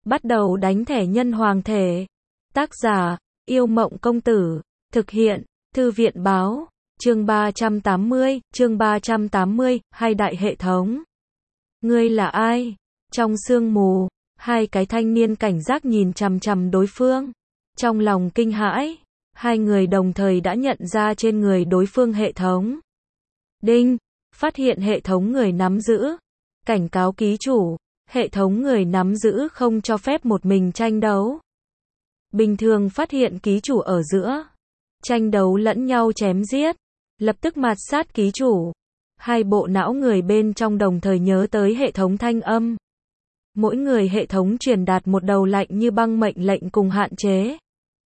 Bắt đầu đánh thẻ nhân hoàng thể. Tác giả, Yêu Mộng Công Tử. Thực hiện, Thư viện Báo. Chương 380, hai đại hệ thống. Ngươi là ai? Trong sương mù, hai cái thanh niên cảnh giác nhìn chằm chằm đối phương. Trong lòng kinh hãi, hai người đồng thời đã nhận ra trên người đối phương hệ thống. Đinh, phát hiện hệ thống người nắm giữ. Cảnh cáo ký chủ, hệ thống người nắm giữ không cho phép một mình tranh đấu. Bình thường phát hiện ký chủ ở giữa, tranh đấu lẫn nhau chém giết, lập tức mạt sát ký chủ. Hai bộ não người bên trong đồng thời nhớ tới hệ thống thanh âm. Mỗi người hệ thống truyền đạt một đầu lạnh như băng mệnh lệnh cùng hạn chế.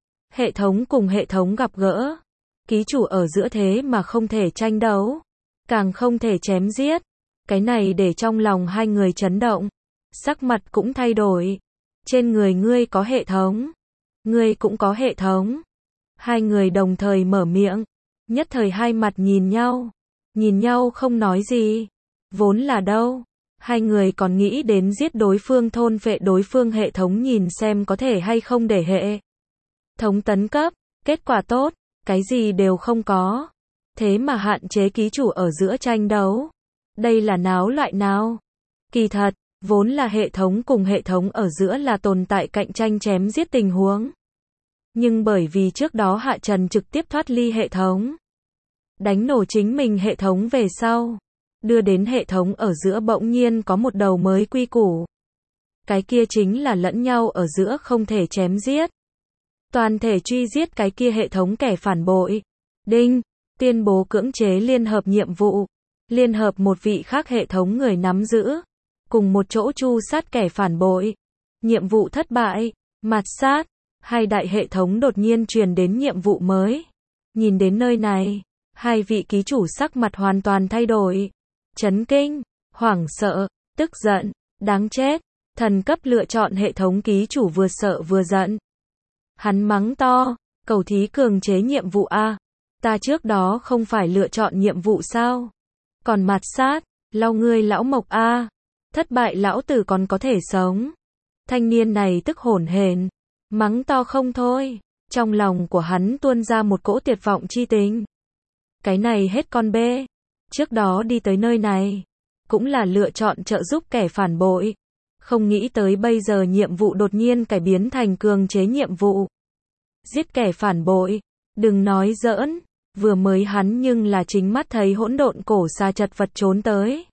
Hệ thống cùng hệ thống gặp gỡ. Ký chủ ở giữa thế mà không thể tranh đấu, càng không thể chém giết. Cái này để trong lòng hai người chấn động. Sắc mặt cũng thay đổi. Trên người ngươi có hệ thống. Ngươi cũng có hệ thống. Hai người đồng thời mở miệng. Nhất thời hai mặt nhìn nhau. Nhìn nhau không nói gì. Vốn là đâu. Hai người còn nghĩ đến giết đối phương, thôn phệ đối phương hệ thống, nhìn xem có thể hay không để hệ thống tấn cấp. Kết quả tốt, cái gì đều không có. Thế mà hạn chế ký chủ ở giữa tranh đấu. Đây là náo loại nào? Kỳ thật, vốn là hệ thống cùng hệ thống ở giữa là tồn tại cạnh tranh chém giết tình huống. Nhưng bởi vì trước đó Hạ Trần trực tiếp thoát ly hệ thống, đánh nổ chính mình hệ thống về sau, đưa đến hệ thống ở giữa bỗng nhiên có một đầu mới quy củ. Cái kia chính là lẫn nhau ở giữa không thể chém giết. Toàn thể truy giết cái kia hệ thống kẻ phản bội. Đinh, tuyên bố cưỡng chế liên hợp nhiệm vụ. Liên hợp một vị khác hệ thống người nắm giữ. Cùng một chỗ tru sát kẻ phản bội. Nhiệm vụ thất bại. Mạt sát. Hai đại hệ thống đột nhiên truyền đến nhiệm vụ mới. Nhìn đến nơi này, hai vị ký chủ sắc mặt hoàn toàn thay đổi. Chấn kinh, hoảng sợ, tức giận, đáng chết. Thần cấp lựa chọn hệ thống ký chủ vừa sợ vừa giận. Hắn mắng to, cầu thí cường chế nhiệm vụ A. Ta trước đó không phải lựa chọn nhiệm vụ sao? Còn mạt sát, lau ngươi lão mộc A. Thất bại lão tử còn có thể sống. Thanh niên này tức hổn hển, mắng to không thôi. Trong lòng của hắn tuôn ra một cỗ tuyệt vọng chi tình. Cái này hết con bê. Trước đó đi tới nơi này, cũng là lựa chọn trợ giúp kẻ phản bội. Không nghĩ tới bây giờ nhiệm vụ đột nhiên cải biến thành cường chế nhiệm vụ. Giết kẻ phản bội. Đừng nói giỡn. Vừa mới hắn nhưng là chính mắt thấy hỗn độn cổ xà chật vật trốn tới.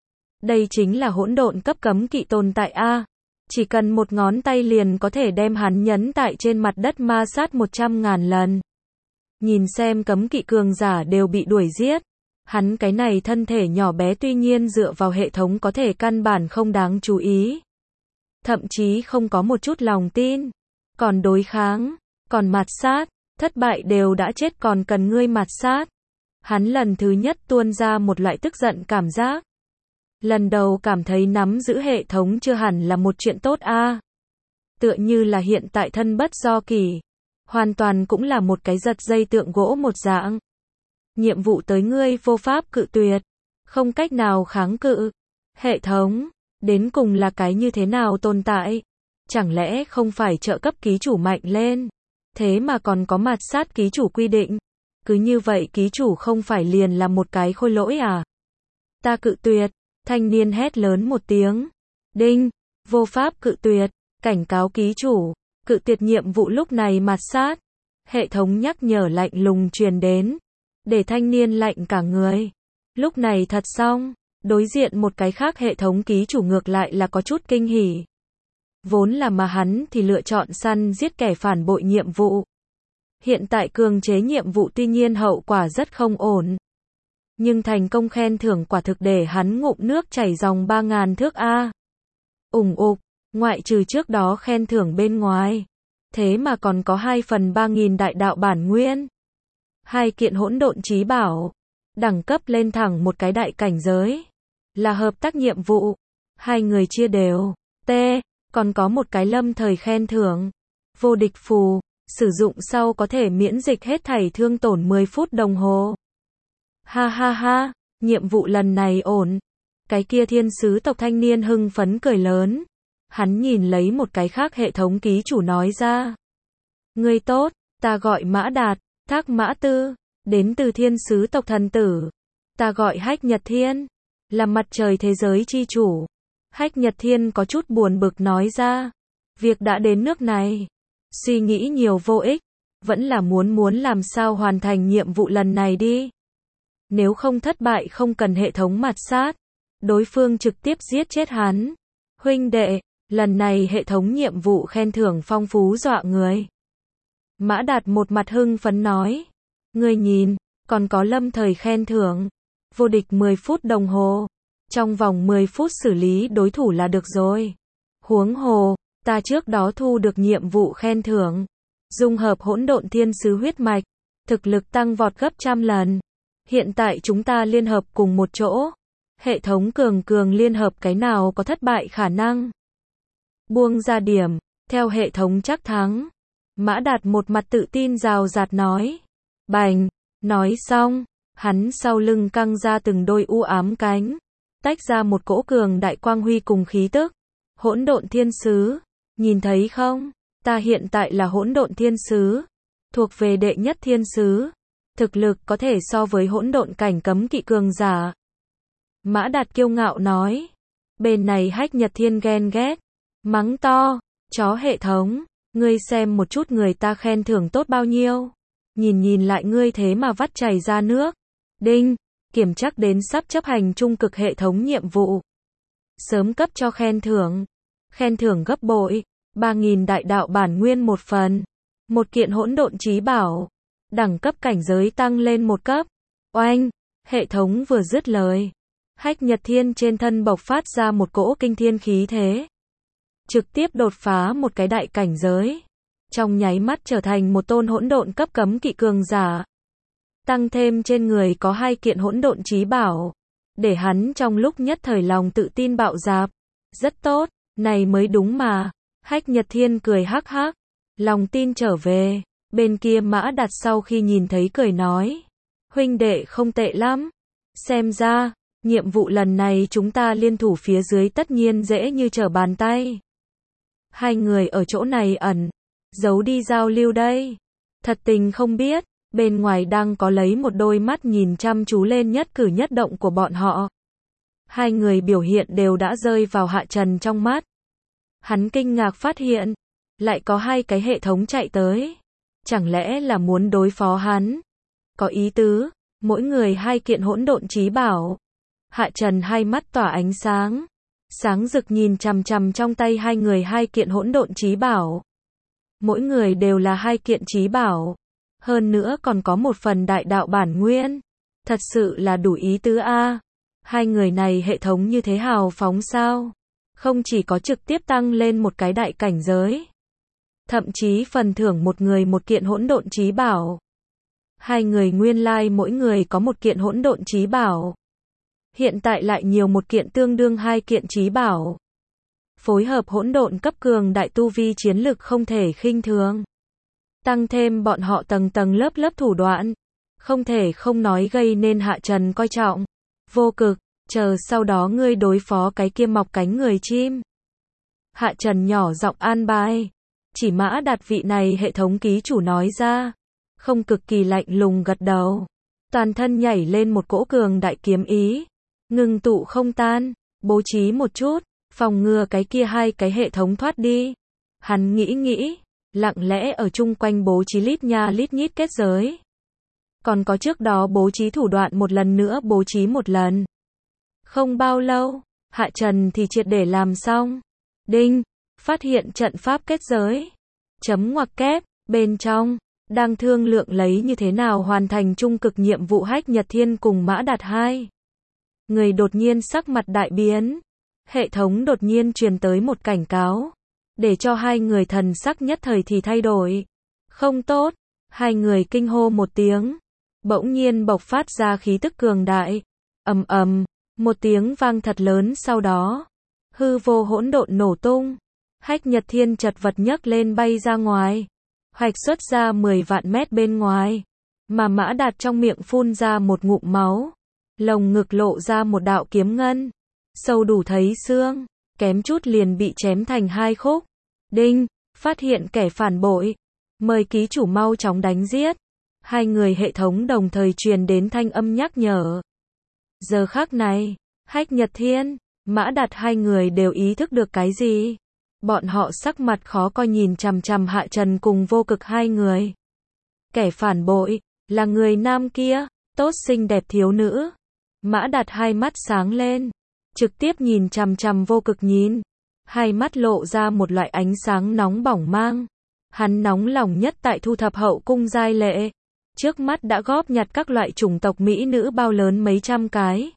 Đây chính là hỗn độn cấp cấm kỵ tồn tại A. Chỉ cần một ngón tay liền có thể đem hắn nhấn tại trên mặt đất ma sát 100.000 lần. Nhìn xem cấm kỵ cường giả đều bị đuổi giết. Hắn cái này thân thể nhỏ bé tuy nhiên dựa vào hệ thống có thể căn bản không đáng chú ý. Thậm chí không có một chút lòng tin. Còn đối kháng, còn mạt sát, thất bại đều đã chết còn cần ngươi mạt sát. Hắn lần thứ nhất tuôn ra một loại tức giận cảm giác. Lần đầu cảm thấy nắm giữ hệ thống chưa hẳn là một chuyện tốt a. Tựa như là hiện tại thân bất do kỷ. Hoàn toàn cũng là một cái giật dây tượng gỗ một dạng. Nhiệm vụ tới ngươi vô pháp cự tuyệt. Không cách nào kháng cự. Hệ thống, đến cùng là cái như thế nào tồn tại? Chẳng lẽ không phải trợ cấp ký chủ mạnh lên? Thế mà còn có mạt sát ký chủ quy định. Cứ như vậy ký chủ không phải liền là một cái khôi lỗi à? Ta cự tuyệt. Thanh niên hét lớn một tiếng. Đinh, vô pháp cự tuyệt. Cảnh cáo ký chủ. Cự tuyệt nhiệm vụ lúc này mạt sát. Hệ thống nhắc nhở lạnh lùng truyền đến. Để thanh niên lạnh cả người. Lúc này thật xong. Đối diện một cái khác hệ thống ký chủ ngược lại là có chút kinh hỉ. Vốn là mà hắn thì lựa chọn săn giết kẻ phản bội nhiệm vụ. Hiện tại cường chế nhiệm vụ tuy nhiên hậu quả rất không ổn. Nhưng thành công khen thưởng quả thực để hắn ngụm nước chảy dòng 3.000 thước A. Ủng ục, ngoại trừ trước đó khen thưởng bên ngoài. Thế mà còn có 2/3.000 đại đạo bản nguyên. 2 kiện hỗn độn chí bảo. Đẳng cấp lên thẳng một cái đại cảnh giới. Là hợp tác nhiệm vụ. Hai người chia đều. T. Còn có một cái lâm thời khen thưởng. Vô địch phù. Sử dụng sau có thể miễn dịch hết thảy thương tổn 10 phút đồng hồ. Ha ha ha. Nhiệm vụ lần này ổn. Cái kia thiên sứ tộc thanh niên hưng phấn cười lớn. Hắn nhìn lấy một cái khác hệ thống ký chủ nói ra. Ngươi tốt, ta gọi Mã Đạt, Thác Mã Tư, đến từ thiên sứ tộc thần tử. Ta gọi Hách Nhật Thiên, là mặt trời thế giới chi chủ. Hách Nhật Thiên có chút buồn bực nói ra. Việc đã đến nước này, suy nghĩ nhiều vô ích, vẫn là muốn làm sao hoàn thành nhiệm vụ lần này đi. Nếu không thất bại không cần hệ thống mạt sát, đối phương trực tiếp giết chết hắn. Huynh đệ, lần này hệ thống nhiệm vụ khen thưởng phong phú dọa người. Mã Đạt một mặt hưng phấn nói. Ngươi nhìn, còn có lâm thời khen thưởng. Vô địch 10 phút đồng hồ. Trong vòng 10 phút xử lý đối thủ là được rồi. Huống hồ, ta trước đó thu được nhiệm vụ khen thưởng. Dung hợp hỗn độn thiên sứ huyết mạch. Thực lực tăng vọt gấp trăm lần. Hiện tại chúng ta liên hợp cùng một chỗ. Hệ thống cường liên hợp cái nào có thất bại khả năng. Buông ra điểm, theo hệ thống chắc thắng. Mã Đạt một mặt tự tin rào rạt nói. Bành, nói xong, hắn sau lưng căng ra từng đôi u ám cánh. Tách ra một cỗ cường đại quang huy cùng khí tức. Hỗn độn thiên sứ, nhìn thấy không? Ta hiện tại là hỗn độn thiên sứ. Thuộc về đệ nhất thiên sứ. Thực lực có thể so với hỗn độn cảnh cấm kỵ cường giả. Mã Đạt kiêu ngạo nói. Bên này Hách Nhật Thiên ghen ghét. Mắng to, chó hệ thống. Ngươi xem một chút người ta khen thưởng tốt bao nhiêu. Nhìn lại ngươi thế mà vắt chảy ra nước. Đinh, kiểm chắc đến sắp chấp hành trung cực hệ thống nhiệm vụ. Sớm cấp cho khen thưởng. Khen thưởng gấp bội. 3.000 đại đạo bản nguyên một phần. Một kiện hỗn độn chí bảo. Đẳng cấp cảnh giới tăng lên một cấp. Oanh, hệ thống vừa dứt lời. Hách Nhật Thiên trên thân bộc phát ra một cỗ kinh thiên khí thế. Trực tiếp đột phá một cái đại cảnh giới. Trong nháy mắt trở thành một tôn hỗn độn cấp cấm kỵ cường giả. Tăng thêm trên người có 2 kiện hỗn độn chí bảo. Để hắn trong lúc nhất thời lòng tự tin bạo dạp. Rất tốt, này mới đúng mà. Hách Nhật Thiên cười hắc hắc. Lòng tin trở về. Bên kia Mã Đạt sau khi nhìn thấy cười nói. Huynh đệ không tệ lắm. Xem ra, nhiệm vụ lần này chúng ta liên thủ phía dưới tất nhiên dễ như trở bàn tay. Hai người ở chỗ này ẩn, giấu đi giao lưu đây. Thật tình không biết, bên ngoài đang có lấy một đôi mắt nhìn chăm chú lên nhất cử nhất động của bọn họ. Hai người biểu hiện đều đã rơi vào Hạ Trần trong mắt. Hắn kinh ngạc phát hiện, lại có 2 cái hệ thống chạy tới. Chẳng lẽ là muốn đối phó hắn? Có ý tứ, mỗi người 2 kiện hỗn độn chí bảo. Hạ Trần hai mắt tỏa ánh sáng. Sáng rực nhìn chằm chằm trong tay 2 người 2 kiện hỗn độn chí bảo. Mỗi người đều là 2 kiện chí bảo. Hơn nữa còn có một phần đại đạo bản nguyên. Thật sự là đủ ý tứ a. 2 người này hệ thống như thế hào phóng sao? Không chỉ có trực tiếp tăng lên một cái đại cảnh giới. Thậm chí phần thưởng một người một kiện hỗn độn chí bảo. 2 người nguyên lai mỗi người có một kiện hỗn độn chí bảo. Hiện tại lại nhiều một kiện tương đương 2 kiện chí bảo. Phối hợp hỗn độn cấp cường đại tu vi chiến lực không thể khinh thường. Tăng thêm bọn họ tầng tầng lớp thủ đoạn. Không thể không nói gây nên Hạ Trần coi trọng. Vô cực, chờ sau đó ngươi đối phó cái kia mọc cánh người chim. Hạ Trần nhỏ giọng an bài. Chỉ Mã Đạt vị này hệ thống ký chủ nói ra. Không cực kỳ lạnh lùng gật đầu. Toàn thân nhảy lên một cỗ cường đại kiếm ý. Ngừng tụ không tan, bố trí một chút, phòng ngừa cái kia 2 cái hệ thống thoát đi. Hắn nghĩ, lặng lẽ ở chung quanh bố trí lít nha lít nhít kết giới. Còn có trước đó bố trí thủ đoạn một lần nữa bố trí một lần. Không bao lâu, Hạ Trần thì triệt để làm xong. Đinh, phát hiện trận pháp kết giới. Chấm ngoặc kép, bên trong, đang thương lượng lấy như thế nào hoàn thành trung cực nhiệm vụ Hách Nhật Thiên cùng Mã Đạt 2. Người đột nhiên sắc mặt đại biến. Hệ thống đột nhiên truyền tới một cảnh cáo. Để cho 2 người thần sắc nhất thời thì thay đổi. Không tốt. 2 người kinh hô một tiếng. Bỗng nhiên bộc phát ra khí tức cường đại. Ầm ầm, một tiếng vang thật lớn sau đó. Hư vô hỗn độn nổ tung. Hách Nhật Thiên chật vật nhấc lên bay ra ngoài. Hoạch xuất ra 10 vạn mét bên ngoài. Mà Mã Đạt trong miệng phun ra một ngụm máu. Lồng ngực lộ ra một đạo kiếm ngân. Sâu đủ thấy xương. kém chút liền bị chém thành hai khúc. Đinh, phát hiện kẻ phản bội. Mời ký chủ mau chóng đánh giết. Hai người hệ thống đồng thời truyền đến thanh âm nhắc nhở. Giờ khắc này, Hách Nhật Thiên, Mã Đạt hai người đều ý thức được cái gì. Bọn họ sắc mặt khó coi nhìn chằm chằm Hạ Trần cùng Vô Cực hai người. Kẻ phản bội, là người nam kia, tốt xinh đẹp thiếu nữ. Mã Đạt hai mắt sáng lên, trực tiếp nhìn chằm chằm Vô Cực nhìn. Hai mắt lộ ra một loại ánh sáng nóng bỏng mang. Hắn nóng lòng nhất tại thu thập hậu cung giai lệ. Trước mắt đã góp nhặt các loại chủng tộc mỹ nữ bao lớn mấy trăm cái.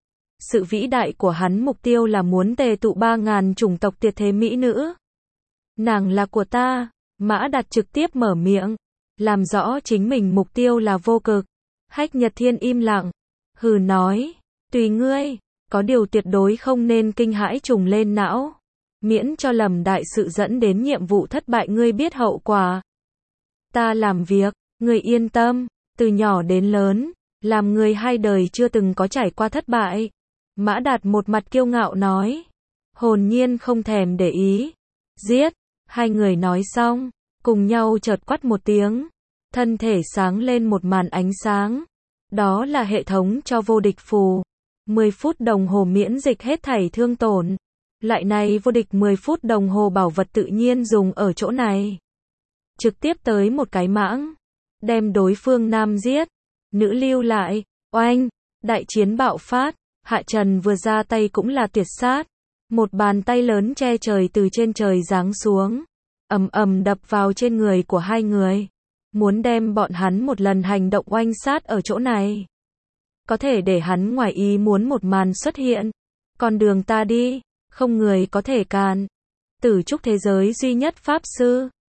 Sự vĩ đại của hắn mục tiêu là muốn tề tụ 3.000 chủng tộc tuyệt thế mỹ nữ. Nàng là của ta, Mã Đạt trực tiếp mở miệng, làm rõ chính mình mục tiêu là Vô Cực. Hách Nhật Thiên im lặng, hừ nói, tùy ngươi, có điều tuyệt đối không nên kinh hãi trùng lên não. Miễn cho lầm đại sự dẫn đến nhiệm vụ thất bại ngươi biết hậu quả. Ta làm việc, ngươi yên tâm, từ nhỏ đến lớn, làm người hai đời chưa từng có trải qua thất bại. Mã Đạt một mặt kiêu ngạo nói, hồn nhiên không thèm để ý. Giết, hai người nói xong, cùng nhau chợt quát một tiếng, thân thể sáng lên một màn ánh sáng. Đó là hệ thống cho vô địch phù. 10 phút đồng hồ miễn dịch hết thảy thương tổn. Lại này vô địch 10 phút đồng hồ bảo vật tự nhiên dùng ở chỗ này. Trực tiếp tới một cái mãng, đem đối phương nam giết, nữ lưu lại, oanh, đại chiến bạo phát, Hạ Trần vừa ra tay cũng là tuyệt sát. Một bàn tay lớn che trời từ trên trời giáng xuống, ầm ầm đập vào trên người của hai người, muốn đem bọn hắn một lần hành động oanh sát ở chỗ này. Có thể để hắn ngoài ý muốn một màn xuất hiện, con đường ta đi, không người có thể cản. Tử trúc thế giới duy nhất pháp sư.